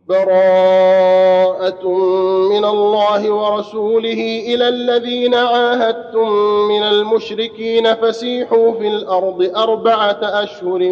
براءة من الله ورسوله إلى الذين عاهدتم من المشركين فسيحوا في الأرض 4 أشهر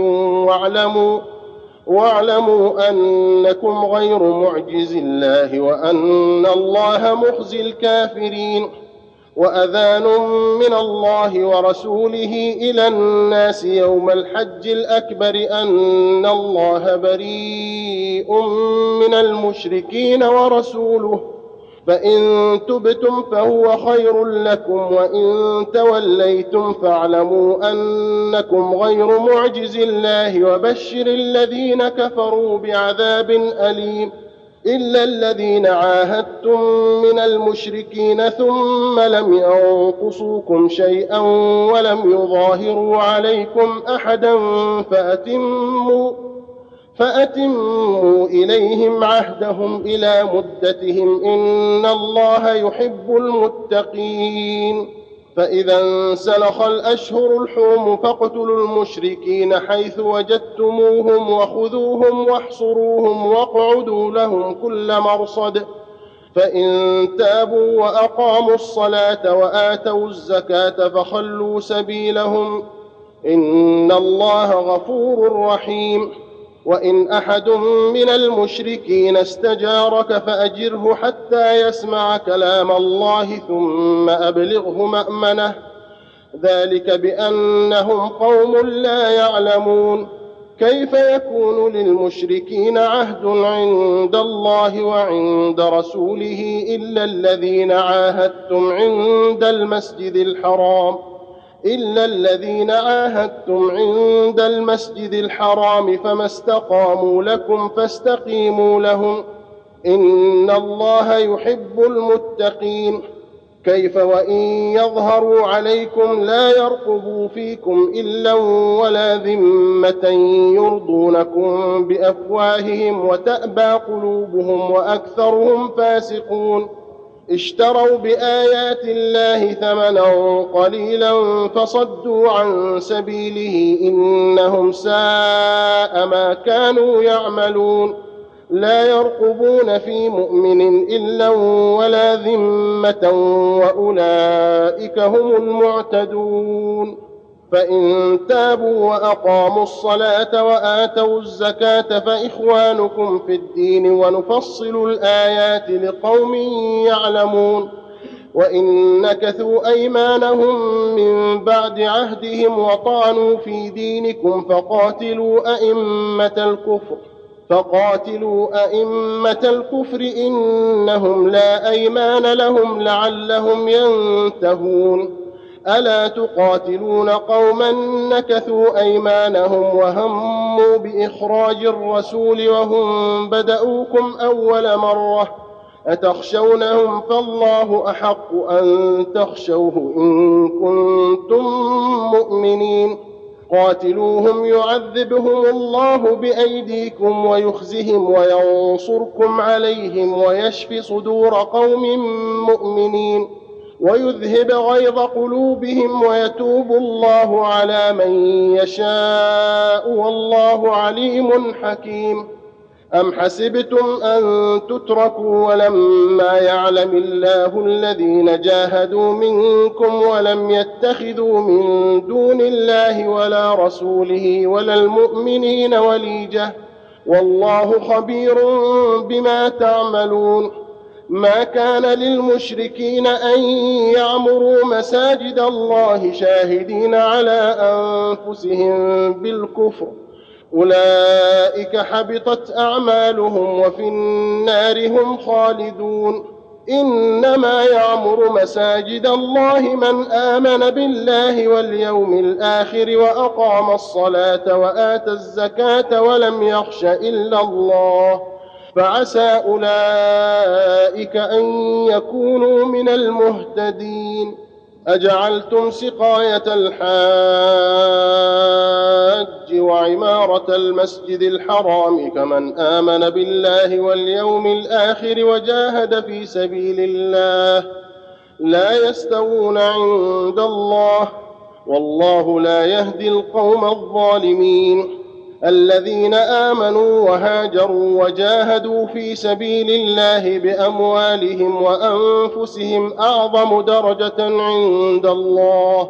واعلموا أنكم غير معجز الله وأن الله مخزي الكافرين. وأذان من الله ورسوله إلى الناس يوم الحج الأكبر أن الله بريء من المشركين ورسوله، فإن تبتم فهو خير لكم، وإن توليتم فاعلموا أنكم غير معجز الله وبشر الذين كفروا بعذاب أليم. إلا الذين عاهدتم من المشركين ثم لم ينقصوكم شيئا ولم يظاهروا عليكم أحدا فأتموا إليهم عهدهم إلى مدتهم إن الله يحب المتقين. فإذا انسلخ الأشهر الحرم فاقتلوا المشركين حيث وجدتموهم وخذوهم واحصروهم واقعدوا لهم كل مرصد، فإن تابوا وأقاموا الصلاة وآتوا الزكاة فخلوا سبيلهم إن الله غفور رحيم. وإن أحد من المشركين استجارك فأجره حتى يسمع كلام الله ثم أبلغه مأمنه، ذلك بأنهم قوم لا يعلمون. كيف يكون للمشركين عهد عند الله وعند رسوله إلا الذين عاهدتم عند المسجد الحرام فما استقاموا لكم فاستقيموا لهم إن الله يحب المتقين. كيف وإن يظهروا عليكم لا يرقبوا فيكم إلا ولا ذمة يرضونكم بأفواههم وتأبى قلوبهم وأكثرهم فاسقون. اشتروا بآيات الله ثمنا قليلا فصدوا عن سبيله إنهم ساء ما كانوا يعملون. لا يرقبون في مؤمن إلا ولا ذمة وأولئك هم المعتدون. فإن تابوا وأقاموا الصلاة وآتوا الزكاة فإخوانكم في الدين ونفصل الآيات لقوم يعلمون. وإن نكثوا أيمانهم من بعد عهدهم وطعنوا في دينكم فقاتلوا أئمة الكفر إنهم لا أيمان لهم لعلهم ينتهون. ألا تقاتلون قوما نكثوا أيمانهم وهموا بإخراج الرسول وهم بدؤوكم أول مرة أتخشونهم فالله أحق أن تخشوه إن كنتم مؤمنين. قاتلوهم يعذبهم الله بأيديكم ويخزهم وينصركم عليهم ويشف صدور قوم مؤمنين ويذهب غيظ قلوبهم ويتوب الله على من يشاء والله عليم حكيم. أم حسبتم أن تتركوا ولما يعلم الله الذين جاهدوا منكم ولم يتخذوا من دون الله ولا رسوله ولا المؤمنين وليجة والله خبير بما تعملون. ما كان للمشركين أن يعمروا مساجد الله شاهدين على أنفسهم بالكفر أولئك حبطت أعمالهم وفي النار هم خالدون. إنما يعمر مساجد الله من آمن بالله واليوم الآخر وأقام الصلاة وآتى الزكاة ولم يخش إلا الله فعسى أولئك أن يكونوا من المهتدين. أجعلتم سقاية الحاج وعمارة المسجد الحرام كمن آمن بالله واليوم الآخر وجاهد في سبيل الله لا يستوون عند الله والله لا يهدي القوم الظالمين. الذين آمنوا وهاجروا وجاهدوا في سبيل الله بأموالهم وأنفسهم أعظم درجة عند الله،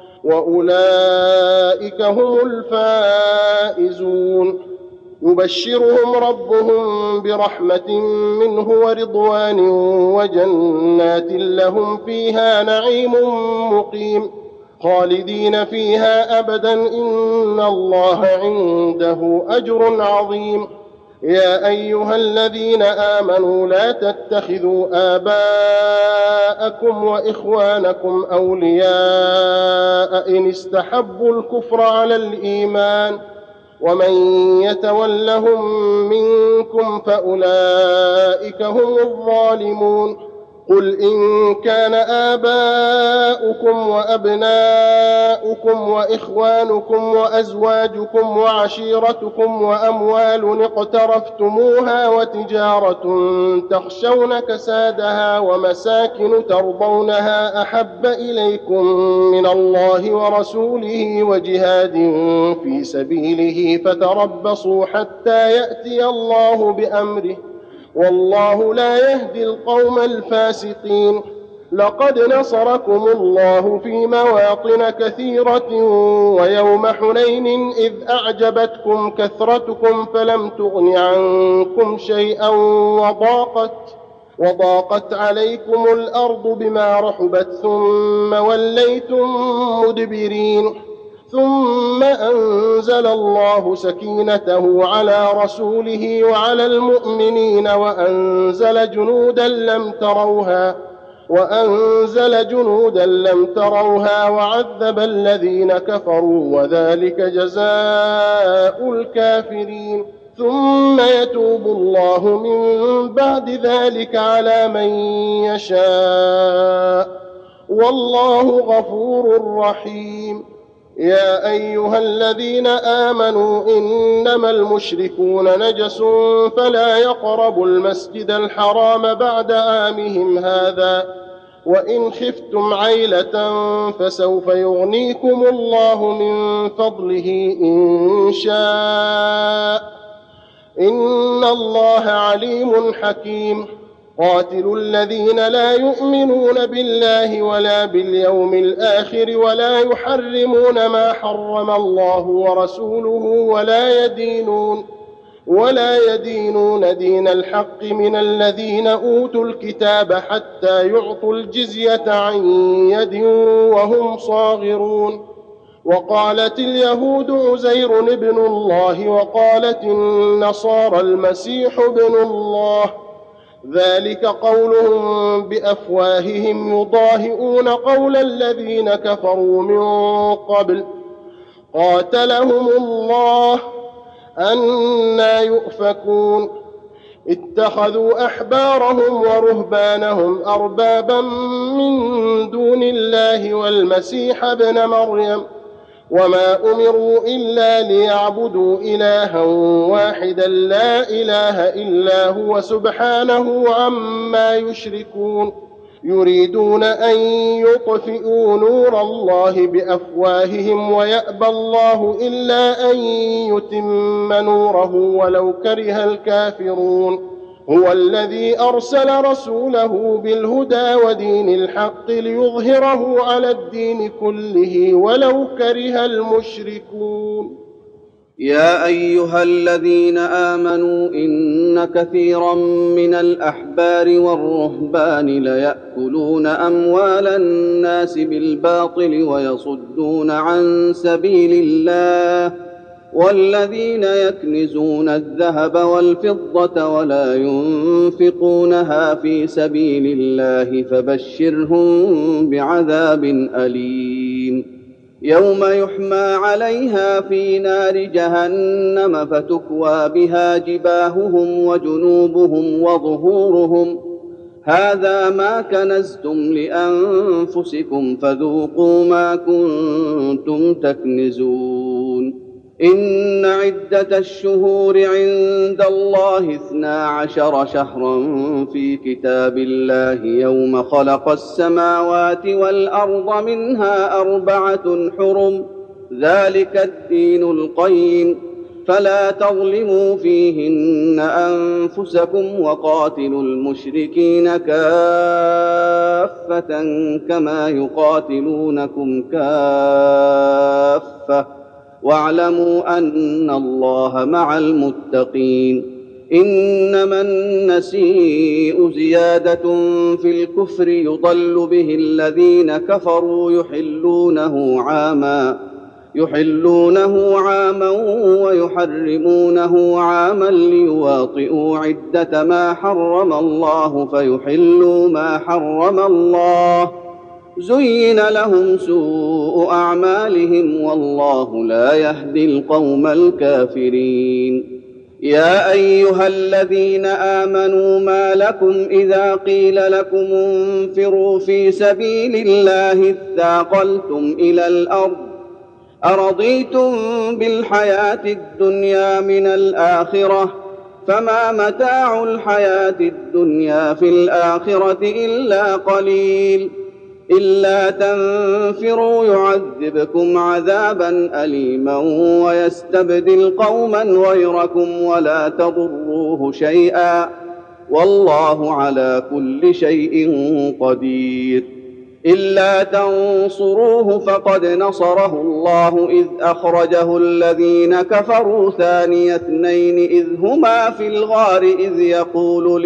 وأولئك هم الفائزون. يبشرهم ربهم برحمة منه ورضوان وجنات لهم فيها نعيم مقيم خالدين فيها أبدا، إن الله عنده أجر عظيم. يا أيها الذين آمنوا لا تتخذوا آباءكم وإخوانكم أولياء إن استحبوا الكفر على الإيمان، ومن يتولهم منكم فأولئك هم الظالمون. قل إن كان آباؤكم وأبناؤكم وإخوانكم وأزواجكم وعشيرتكم وأموال اقترفتموها وتجارة تخشون كسادها ومساكن ترضونها أحب إليكم من الله ورسوله وجهاد في سبيله فتربصوا حتى يأتي الله بأمره، والله لا يهدي القوم الفاسقين. لقد نصركم الله في مواطن كثيرة ويوم حنين إذ أعجبتكم كثرتكم فلم تغن عنكم شيئا وضاقت عليكم الأرض بما رحبت ثم وليتم مدبرين، ثم أنزل الله سكينته على رسوله وعلى المؤمنين وأنزل جنودا لم تروها وعذب الذين كفروا وذلك جزاء الكافرين. ثم يتوب الله من بعد ذلك على من يشاء، والله غفور رحيم. يا أيها الذين آمنوا إنما المشركون نجس فلا يقربوا المسجد الحرام بعد عامهم هذا، وإن خفتم عيلة فسوف يغنيكم الله من فضله إن شاء، إن الله عليم حكيم. قاتلوا الذين لا يؤمنون بالله ولا باليوم الآخر ولا يحرمون ما حرم الله ورسوله ولا يدينون دين الحق من الذين أوتوا الكتاب حتى يعطوا الجزية عن يد وهم صاغرون. وقالت اليهود عزير ابن الله وقالت النصارى المسيح ابن الله، ذلك قولهم بأفواههم يضاهئون قول الذين كفروا من قبل قاتلهم الله أنى يؤفكون. اتخذوا أحبارهم ورهبانهم أربابا من دون الله والمسيح ابن مريم، وما أمروا إلا ليعبدوا إلها واحدا لا إله إلا هو سبحانه عما يشركون. يريدون أن يطفئوا نور الله بأفواههم ويأبى الله إلا أن يتم نوره ولو كره الكافرون. هو الذي أرسل رسوله بالهدى ودين الحق ليظهره على الدين كله ولو كره المشركون. يا أيها الذين آمنوا إن كثيرا من الأحبار والرهبان ليأكلون أموال الناس بالباطل ويصدون عن سبيل الله، والذين يكنزون الذهب والفضة ولا ينفقونها في سبيل الله فبشرهم بعذاب أليم. يوم يحمى عليها في نار جهنم فتكوى بها جباههم وجنوبهم وظهورهم، هذا ما كنزتم لأنفسكم فذوقوا ما كنتم تكنزون. إن عدة الشهور عند الله 12 شهرا في كتاب الله يوم خلق السماوات والأرض منها 4 حرم، ذلك الدين القيم. فلا تظلموا فيهن أنفسكم وقاتلوا المشركين كافة كما يقاتلونكم كافة واعلموا أن الله مع المتقين. إنما النسيء زيادة في الكفر يضل به الذين كفروا يحلونه عاما ويحرمونه عاما ليواطئوا عدة ما حرم الله فيحلوا ما حرم الله. زين لهم سوء أعمالهم والله لا يهدي القوم الكافرين. يا أيها الذين آمنوا ما لكم إذا قيل لكم انفروا في سبيل الله اثاقلتم إلى الأرض أرضيتم بالحياة الدنيا من الآخرة فما متاع الحياة الدنيا في الآخرة إلا قليل. إلا تنفروا يعذبكم عذابا أليما ويستبدل قوما غيركم ولا تضروه شيئا والله على كل شيء قدير. إلا تنصروه فقد نصره الله إذ أخرجه الذين كفروا ثاني اثنين إذ هما في الغار إذ يقول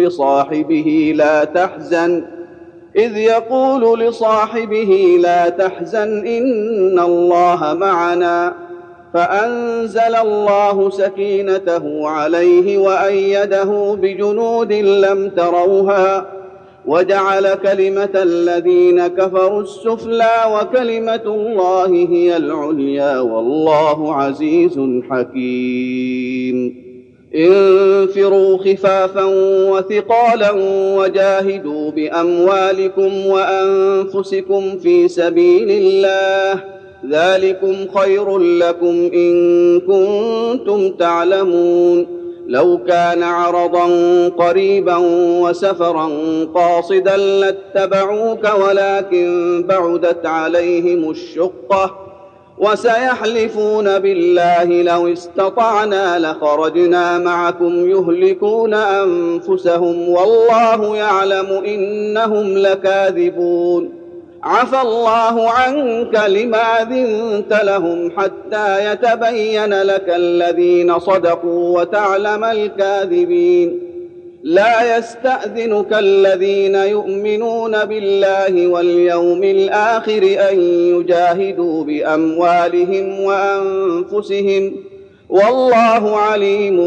لصاحبه لا تحزن إن الله معنا فأنزل الله سكينته عليه وأيده بجنود لم تروها وجعل كلمة الذين كفروا السفلى وكلمة الله هي العليا والله عزيز حكيم. انفروا خفافا وثقالا وجاهدوا بأموالكم وأنفسكم في سبيل الله ذلكم خير لكم إن كنتم تعلمون. لو كان عرضا قريبا وسفرا قاصدا لاتبعوك ولكن بعدت عليهم الشقة وسيحلفون بالله لو استطعنا لخرجنا معكم يهلكون أنفسهم والله يعلم إنهم لكاذبون. عفى الله عنك لما أذنت لهم حتى يتبين لك الذين صدقوا وتعلم الكاذبين. لا يستأذنك الذين يؤمنون بالله واليوم الآخر أن يجاهدوا بأموالهم وأنفسهم والله عليم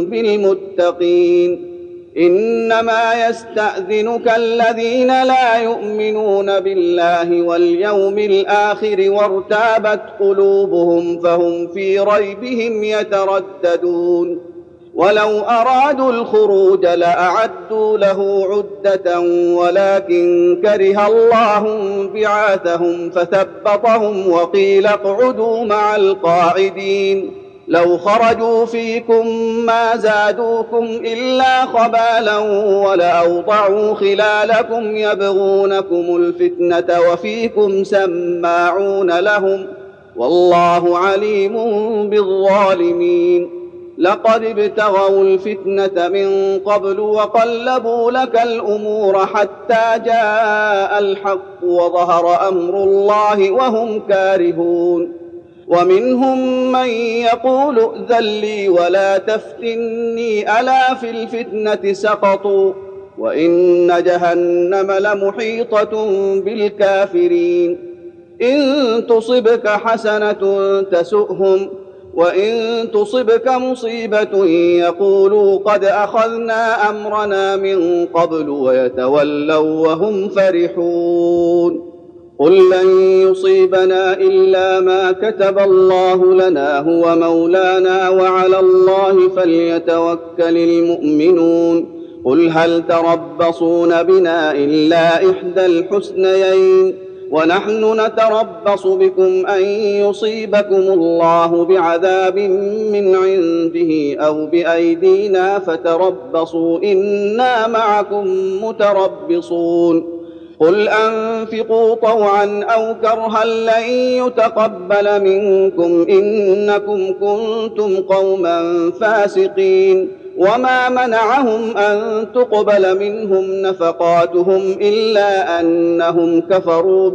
بالمتقين. إنما يستأذنك الذين لا يؤمنون بالله واليوم الآخر وارتابت قلوبهم فهم في ريبهم يترددون. ولو أرادوا الخروج لأعدوا له عدة ولكن كره الله بعاثهم فثبطهم وقيل اقعدوا مع القاعدين. لو خرجوا فيكم ما زادوكم إلا خبالا ولأوضعوا خلالكم يبغونكم الفتنة وفيكم سماعون لهم والله عليم بالظالمين. لقد ابتغوا الفتنة من قبل وقلبوا لك الأمور حتى جاء الحق وظهر أمر الله وهم كارهون. ومنهم من يقول ائذن لي ولا تفتني ألا في الفتنة سقطوا وإن جهنم لمحيطة بالكافرين. إن تصبك حسنة تسؤهم وإن تصبك مصيبة يقولوا قد أخذنا أمرنا من قبل ويتولوا وهم فرحون. قل لن يصيبنا إلا ما كتب الله لنا هو مولانا وعلى الله فليتوكل المؤمنون. قل هل تربصون بنا إلا إحدى الحسنيين ونحن نتربص بكم أن يصيبكم الله بعذاب من عنده أو بأيدينا فتربصوا إنا معكم متربصون. قل أنفقوا طوعا أو كرها لن يتقبل منكم إنكم كنتم قوما فاسقين. وما منعهم أن تقبل منهم نفقاتهم إلا أنهم كفروا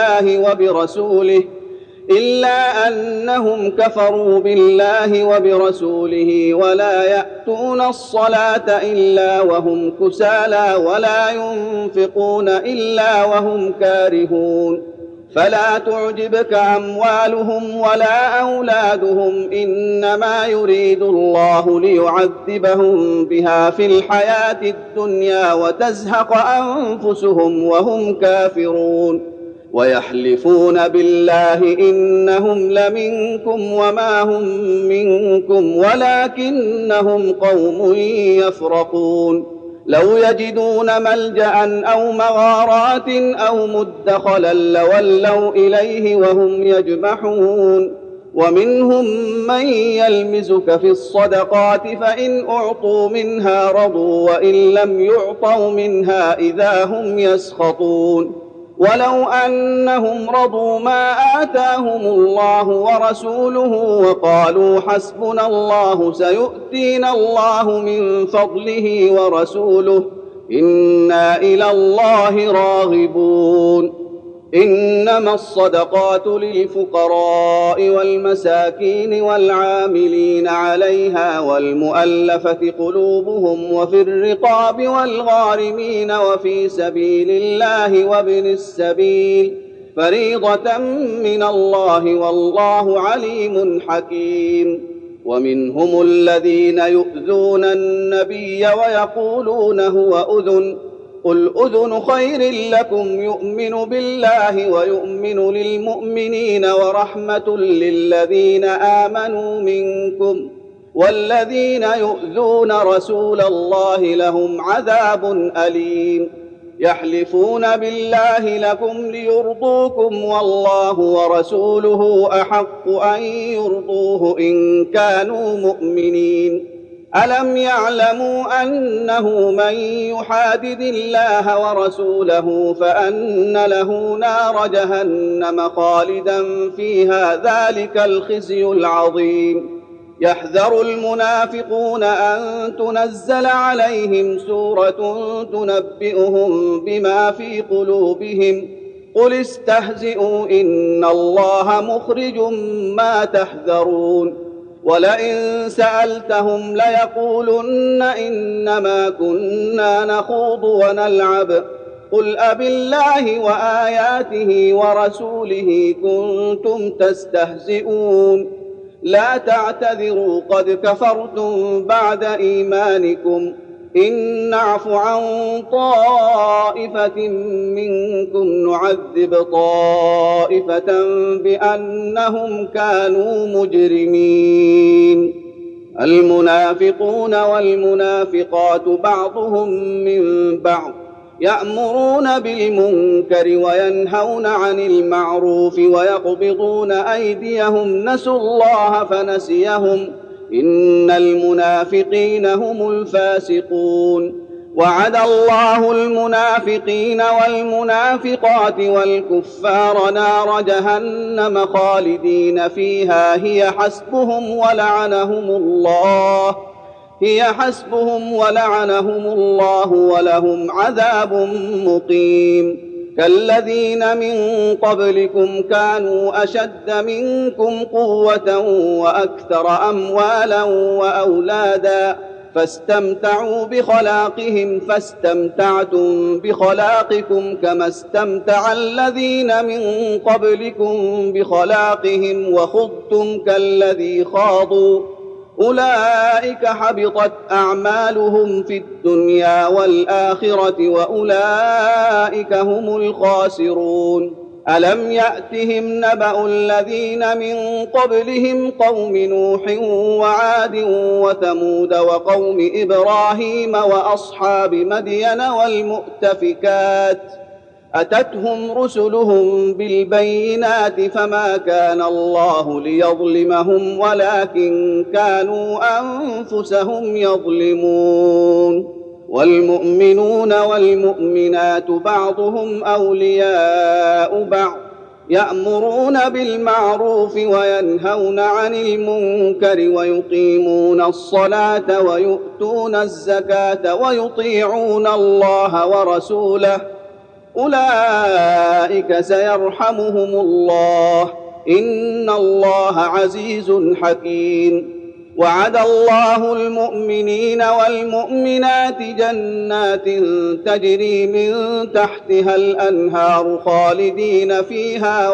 بالله وبرسوله ولا يأتون الصلاة إلا وهم كسالى ولا ينفقون إلا وهم كارهون. فلا تعجبك أموالهم ولا أولادهم إنما يريد الله ليعذبهم بها في الحياة الدنيا وتزهق أنفسهم وهم كافرون. ويحلفون بالله إنهم لمنكم وما هم منكم ولكنهم قوم يفرقون. لو يجدون ملجأ أو مغارات أو مدخلا لولوا إليه وهم يجمحون. ومنهم من يلمزك في الصدقات فإن أعطوا منها رضوا وإن لم يعطوا منها إذا هم يسخطون. ولو أنهم رضوا ما آتاهم الله ورسوله وقالوا حسبنا الله سيؤتينا الله من فضله ورسوله إنا إلى الله راغبون. إنما الصدقات للفقراء والمساكين والعاملين عليها والمؤلفة قلوبهم وفي الرقاب والغارمين وفي سبيل الله وابن السبيل فريضة من الله والله عليم حكيم. ومنهم الذين يؤذون النبي ويقولون هو أذن قل أذن خير لكم يؤمن بالله ويؤمن للمؤمنين ورحمة للذين آمنوا منكم والذين يؤذون رسول الله لهم عذاب أليم. يحلفون بالله لكم ليرضوكم والله ورسوله أحق أن يرضوه إن كانوا مؤمنين. ألم يعلموا أنه من يحادد الله ورسوله فأن له نار جهنم خالدا فيها ذلك الخزي العظيم. يحذر المنافقون أن تنزل عليهم سورة تنبئهم بما في قلوبهم قل استهزئوا إن الله مخرج ما تحذرون. ولئن سألتهم ليقولن إنما كنا نخوض ونلعب قل أبالله وآياته ورسوله كنتم تستهزئون لا تعتذروا قد كفرتم بعد إيمانكم إن نعف عن طائفة منكم نعذب طائفة بأنهم كانوا مجرمين. المنافقون والمنافقات بعضهم من بعض يأمرون بالمنكر وينهون عن المعروف ويقبضون أيديهم نسوا الله فنسيهم إن المنافقين هم الفاسقون. وعد الله المنافقين والمنافقات والكفار نار جهنم خالدين فيها هي حسبهم ولعنهم الله ولهم عذاب مقيم. كالذين من قبلكم كانوا أشد منكم قوة وأكثر أموالا وأولادا فاستمتعوا بخلاقهم فاستمتعتم بخلاقكم كما استمتع الذين من قبلكم بخلاقهم وخضتم كالذي خاضوا أولئك حبطت أعمالهم في الدنيا والآخرة وأولئك هم الخاسرون. ألم يأتهم نبأ الذين من قبلهم قوم نوح وعاد وثمود وقوم إبراهيم وأصحاب مدين والمؤتفكات أتتهم رسلهم بالبينات فما كان الله ليظلمهم ولكن كانوا أنفسهم يظلمون. والمؤمنون والمؤمنات بعضهم أولياء بعض يأمرون بالمعروف وينهون عن المنكر ويقيمون الصلاة ويؤتون الزكاة ويطيعون الله ورسوله أولئك سيرحمهم الله إن الله عزيز حكيم. وعد الله المؤمنين والمؤمنات جنات تجري من تحتها الأنهار خالدين فيها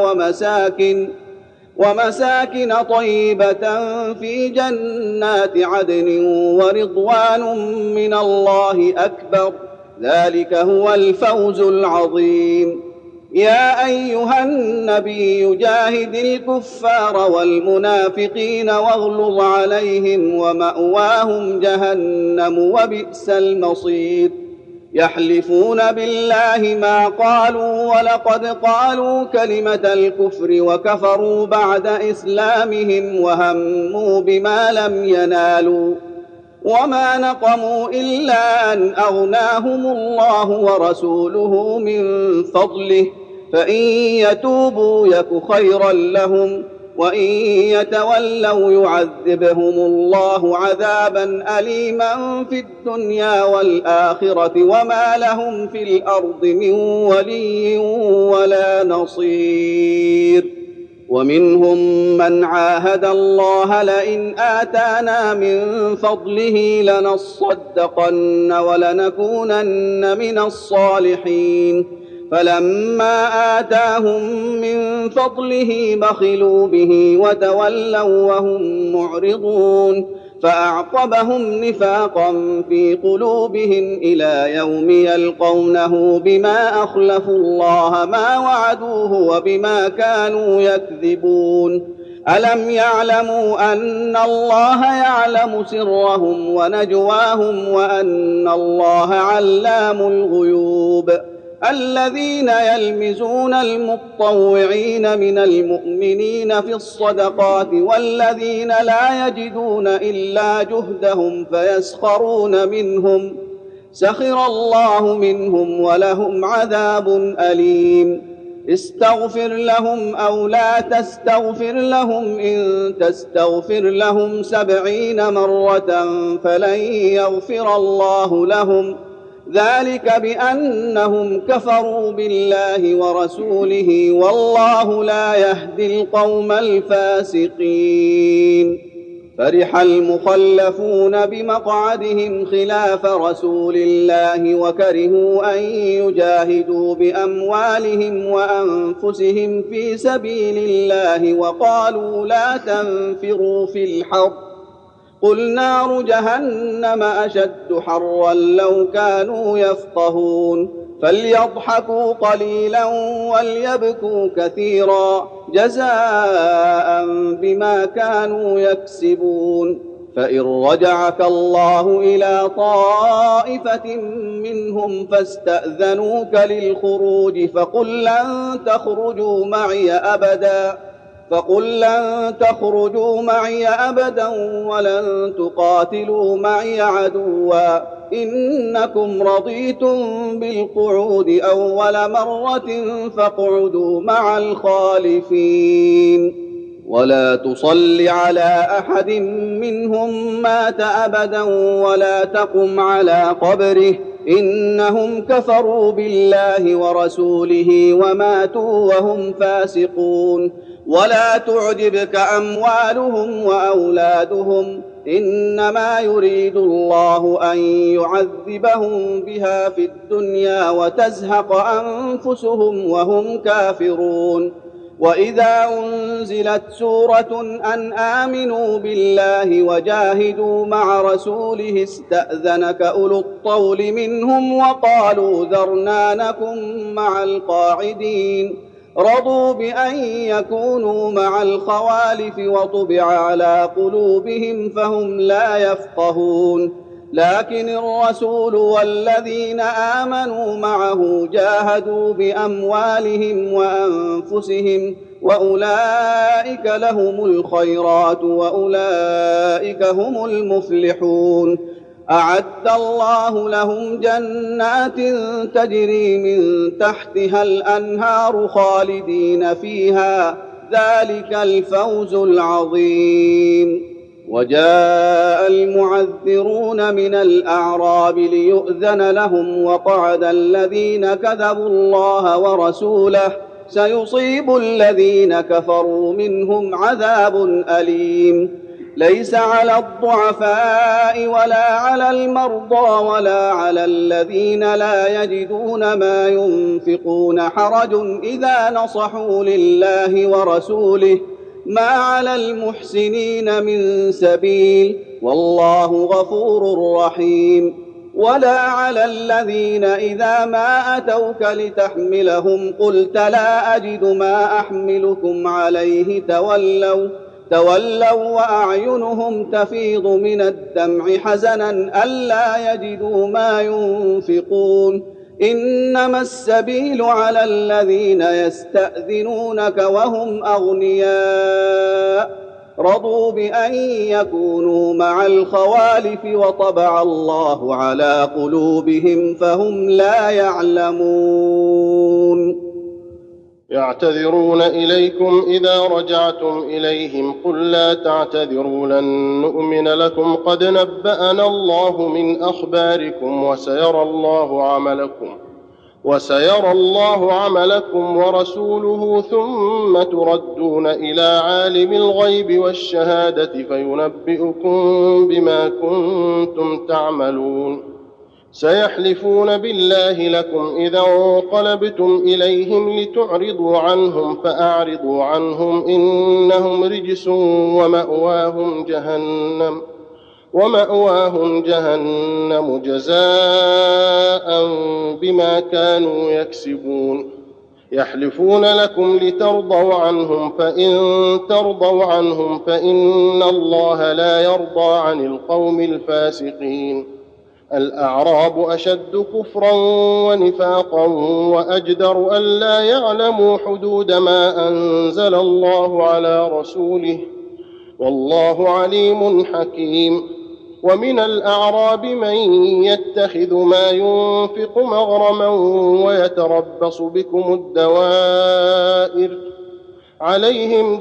ومساكن طيبة في جنات عدن ورضوان من الله أكبر ذلك هو الفوز العظيم. يا أيها النبي جاهد الكفار والمنافقين واغلظ عليهم ومأواهم جهنم وبئس المصير. يحلفون بالله ما قالوا ولقد قالوا كلمة الكفر وكفروا بعد إسلامهم وهموا بما لم ينالوا وما نقموا إلا أن أغناهم الله ورسوله من فضله فإن يتوبوا يك خيرا لهم وإن يتولوا يعذبهم الله عذابا أليما في الدنيا والآخرة وما لهم في الأرض من ولي ولا نصير. ومنهم من عاهد الله لئن آتانا من فضله لنصدقن ولنكونن من الصالحين فلما آتاهم من فضله بخلوا به وتولوا وهم معرضون فأعقبهم نفاقا في قلوبهم إلى يوم يلقونه بما أخلفوا الله ما وعدوه وبما كانوا يكذبون. ألم يعلموا أن الله يعلم سرهم ونجواهم وأن الله علام الغيوب. الذين يلمزون المطوعين من المؤمنين في الصدقات والذين لا يجدون إلا جهدهم فيسخرون منهم سخر الله منهم ولهم عذاب أليم. استغفر لهم أو لا تستغفر لهم إن تستغفر لهم 70 مرة فلن يغفر الله لهم ذلك بأنهم كفروا بالله ورسوله والله لا يهدي القوم الفاسقين. فرح المخلفون بمقعدهم خلاف رسول الله وكرهوا أن يجاهدوا بأموالهم وأنفسهم في سبيل الله وقالوا لا تنفروا في الحر قل نار جهنم أشد حرا لو كانوا يفقهون فليضحكوا قليلا وليبكوا كثيرا جزاء بما كانوا يكسبون. فإن رجعك الله إلى طائفة منهم فاستأذنوك للخروج فقل لن تخرجوا معي أبدا ولن تقاتلوا معي عدوا إنكم رضيتم بالقعود أول مرة فاقعدوا مع الخالفين. ولا تصل على أحد منهم مات أبدا ولا تقم على قبره إنهم كفروا بالله ورسوله وماتوا وهم فاسقون. ولا تعجبك أموالهم وأولادهم إنما يريد الله أن يعذبهم بها في الدنيا وتزهق أنفسهم وهم كافرون. وإذا أنزلت سورة أن آمنوا بالله وجاهدوا مع رسوله استأذنك أولو الطول منهم وقالوا ذرنا نكن مع القاعدين رضوا بأن يكونوا مع الخوالف وطبع على قلوبهم فهم لا يفقهون. لكن الرسول والذين آمنوا معه جاهدوا بأموالهم وأنفسهم وأولئك لهم الخيرات وأولئك هم المفلحون. أعد الله لهم جنات تجري من تحتها الأنهار خالدين فيها، ذلك الفوز العظيم. وجاء المعذرون من الأعراب ليؤذن لهم، وقعد الذين كذبوا الله ورسوله، سيصيب الذين كفروا منهم عذاب أليم. ليس على الضعفاء ولا على المرضى ولا على الذين لا يجدون ما ينفقون حرج إذا نصحوا لله ورسوله، ما على المحسنين من سبيل، والله غفور رحيم. ولا على الذين إذا ما أتوك لتحملهم قلت لا أجد ما أحملكم عليه تولوا وأعينهم تفيض من الدمع حزنا ألا يجدوا ما ينفقون. إنما السبيل على الذين يستأذنونك وهم أغنياء رضوا بأن يكونوا مع الخوالف وطبع الله على قلوبهم فهم لا يعلمون. يعتذرون إليكم إذا رجعتم إليهم قل لا تعتذروا لن نؤمن لكم قد نبأنا الله من أخباركم وسيرى الله عملكم ورسوله ثم تردون إلى عالم الغيب والشهادة فينبئكم بما كنتم تعملون. سيحلفون بالله لكم إذا انقلبتم إليهم لتعرضوا عنهم فأعرضوا عنهم إنهم رجس ومأواهم جهنم جزاء بما كانوا يكسبون. يحلفون لكم لترضوا عنهم فإن ترضوا عنهم فإن الله لا يرضى عن القوم الفاسقين. الأعراب أشد كفرا ونفاقا وأجدر ألا يعلموا حدود ما أنزل الله على رسوله، والله عليم حكيم. ومن الأعراب من يتخذ ما ينفق مغرما ويتربص بكم الدوائر، عليهم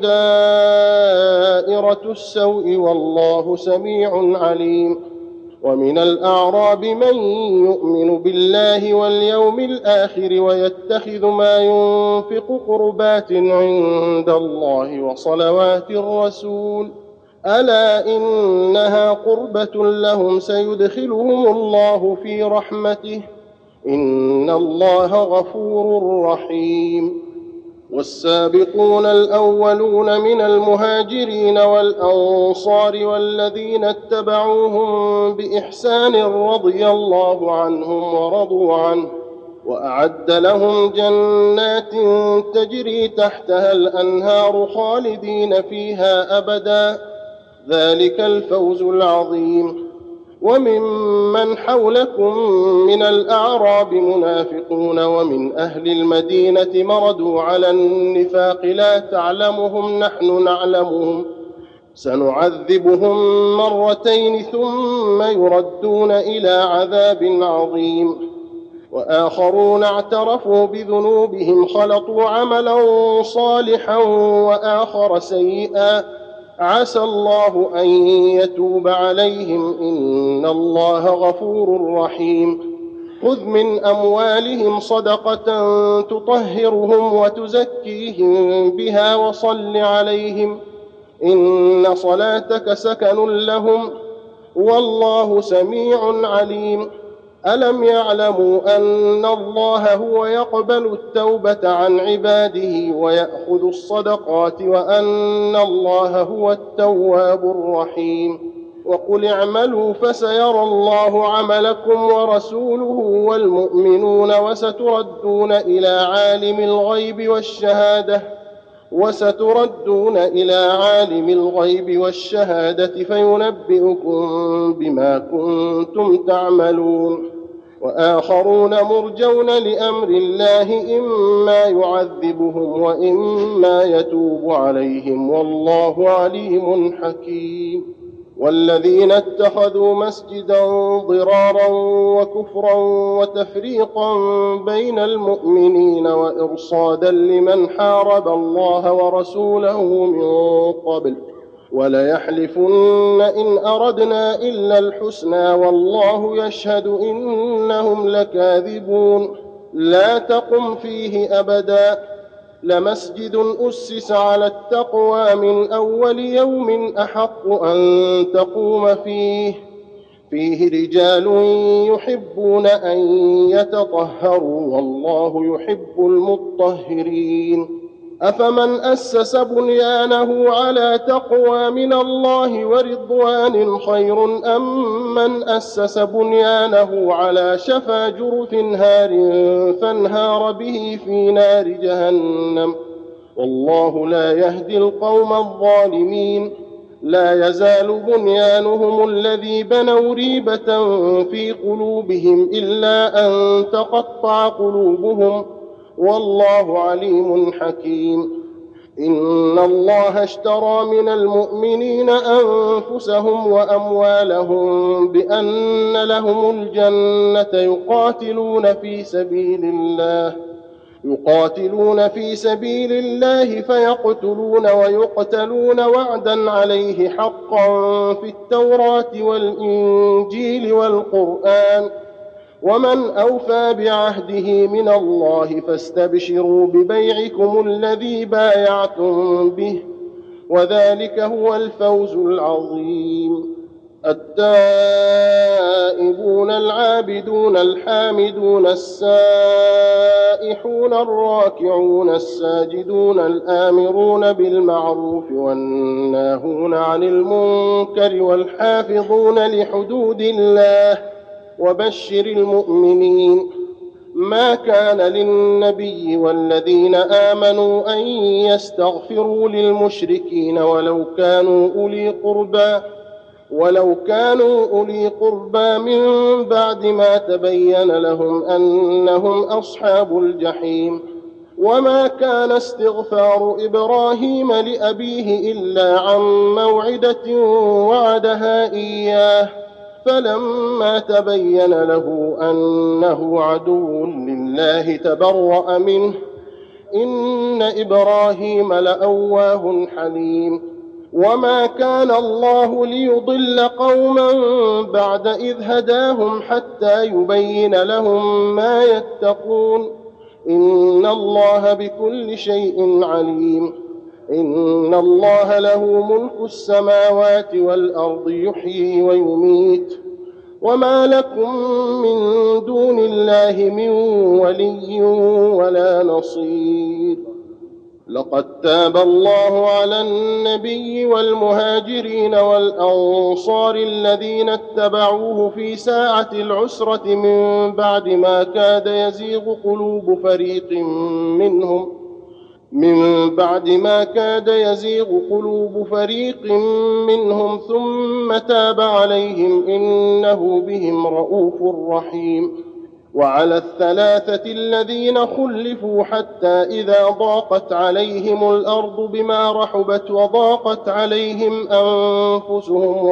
دائرة السوء والله سميع عليم. ومن الأعراب من يؤمن بالله واليوم الآخر ويتخذ ما ينفق قربات عند الله وصلوات الرسول، ألا إنها قربة لهم سيدخلهم الله في رحمته إن الله غفور رحيم. والسابقون الأولون من المهاجرين والأنصار والذين اتبعوهم بإحسان رضي الله عنهم ورضوا عنه وأعد لهم جنات تجري تحتها الأنهار خالدين فيها أبدا، ذلك الفوز العظيم. وممن حولكم من الأعراب منافقون ومن أهل المدينة مردوا على النفاق لا تعلمهم نحن نعلمهم سنعذبهم مرتين ثم يردون إلى عذاب عظيم. وآخرون اعترفوا بذنوبهم خلطوا عملا صالحا وآخر سيئا عسى الله أن يتوب عليهم إن الله غفور رحيم. خذ من أموالهم صدقة تطهرهم وتزكيهم بها وصل عليهم إن صلاتك سكن لهم والله سميع عليم. ألم يعلموا أن الله هو يقبل التوبة عن عباده ويأخذ الصدقات وأن الله هو التواب الرحيم. وقل اعملوا فسيرى الله عملكم ورسوله والمؤمنون وستردون إلى عالم الغيب والشهادة فينبئكم بما كنتم تعملون. وآخرون مرجون لأمر الله إما يعذبهم وإما يتوب عليهم والله عليم حكيم. والذين اتخذوا مسجدا ضرارا وكفرا وتفريقا بين المؤمنين وإرصادا لمن حارب الله ورسوله من قبل وليحلفن إن أردنا إلا الحسنى والله يشهد إنهم لكاذبون لا تقم فيه أبدا لمسجد أسس على التقوى من أول يوم أحق أن تقوم فيه رجال يحبون أن يتطهروا والله يحب المطهرين أفمن أسس بنيانه على تقوى من الله ورضوان خير أم من أسس بنيانه على شفا جرف هار فانهار به في نار جهنم والله لا يهدي القوم الظالمين لا يزال بنيانهم الذي بنوا ريبة في قلوبهم إلا أن تقطع قلوبهم والله عليم حكيم إن الله اشترى من المؤمنين أنفسهم وأموالهم بأن لهم الجنة يقاتلون في سبيل الله فيقتلون ويقتلون وعدا عليه حقا في التوراة والإنجيل والقرآن ومن أوفى بعهده من الله فاستبشروا ببيعكم الذي بايعتم به وذلك هو الفوز العظيم التائبون العابدون الحامدون السائحون الراكعون الساجدون الآمرون بالمعروف والناهون عن المنكر والحافظون لحدود الله وبشر المؤمنين ما كان للنبي والذين آمنوا أن يستغفروا للمشركين ولو كانوا أولي قربى من بعد ما تبين لهم أنهم أصحاب الجحيم وما كان استغفار إبراهيم لأبيه إلا عن موعدة وعدها إياه فلما تبين له أنه عدو لله تبرأ منه إن إبراهيم لأواه حليم وما كان الله ليضل قوما بعد إذ هداهم حتى يبين لهم ما يتقون إن الله بكل شيء عليم إن الله له ملك السماوات والأرض يحيي ويميت وما لكم من دون الله من ولي ولا نصير لقد تاب الله على النبي والمهاجرين والأنصار الذين اتبعوه في ساعة العسرة من بعد ما كاد يزيغ قلوب فريق منهم ثم تاب عليهم إنه بهم رءوف رحيم وعلى الثلاثة الذين خلفوا حتى إذا ضاقت عليهم الأرض بما رحبت وضاقت عليهم أنفسهم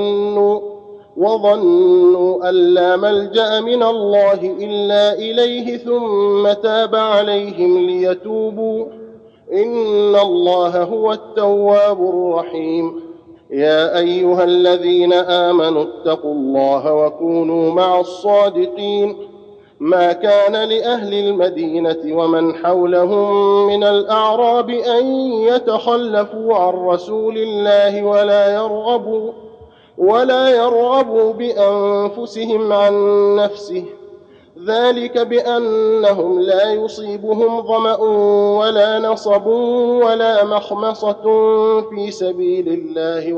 وظنوا أن لا ملجأ من الله إلا إليه ثم تاب عليهم ليتوبوا إن الله هو التواب الرحيم يا أيها الذين آمنوا اتقوا الله وكونوا مع الصادقين ما كان لأهل المدينة ومن حولهم من الأعراب أن يتخلفوا عن رسول الله ولا يرغبوا بأنفسهم عن نفسه ذلك بأنهم لا يصيبهم ظمأ ولا نصب ولا مخمصة في سبيل الله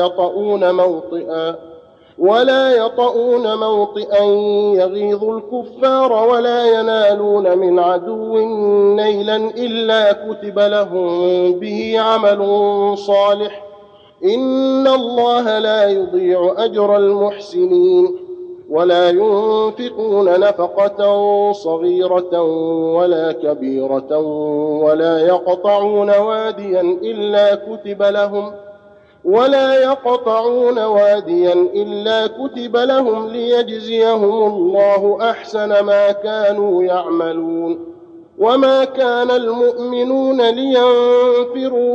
ولا يطؤون موطئا يغيظ الكفار ولا ينالون من عدو نيلا إلا كتب لهم به عمل صالح إن الله لا يضيع أجر المحسنين ولا ينفقون نفقة صغيرة ولا كبيرة ولا يقطعون واديا إلا ولا يقطعون واديا إلا كتب لهم ليجزيهم الله أحسن ما كانوا يعملون. وما كان المؤمنون لينفروا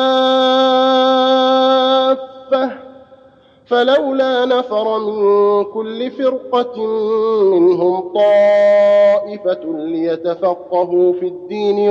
كافة فلولا نفر من كل فرقة منهم طائفة ليتفقهوا في الدين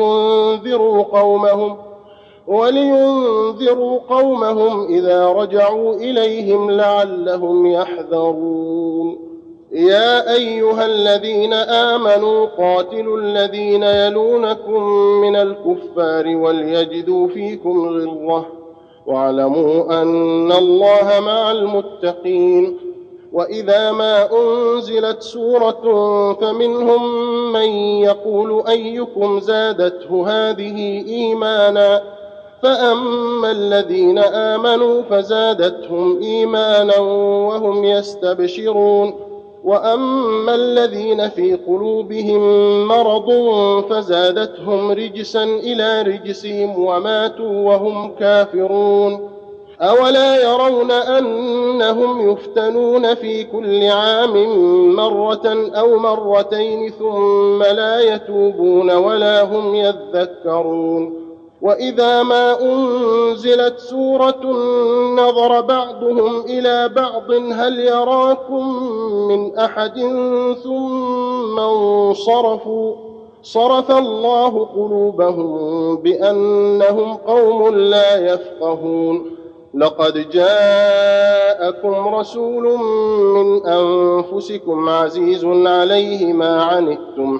ولينذروا قومهم إذا رجعوا إليهم لعلهم يحذرون. يا أيها الذين آمنوا قاتلوا الذين يلونكم من الكفار وليجدوا فيكم غلظة واعلموا أن الله مع المتقين. وإذا ما أنزلت سورة فمنهم من يقول أيكم زادته هذه إيمانا فأما الذين آمنوا فزادتهم إيمانا وهم يستبشرون وأما الذين في قلوبهم مرض فزادتهم رجسا إلى رجسهم وماتوا وهم كافرون. أولا يرون أنهم يفتنون في كل عام مرة أو مرتين ثم لا يتوبون ولا هم يذكرون. وإذا ما أنزلت سورة نظر بعضهم إلى بعض هل يراكم من أحد ثم انصرفوا صرف الله قلوبهم بأنهم قوم لا يفقهون. لقد جاءكم رسول من أنفسكم عزيز عليه ما عنتم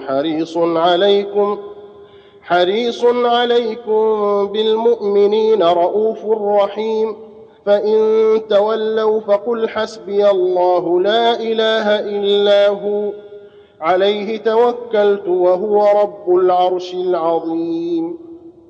حريص عليكم بالمؤمنين رءوف رحيم. فإن تولوا فقل حسبي الله لا إله إلا هو عليه توكلت وهو رب العرش العظيم.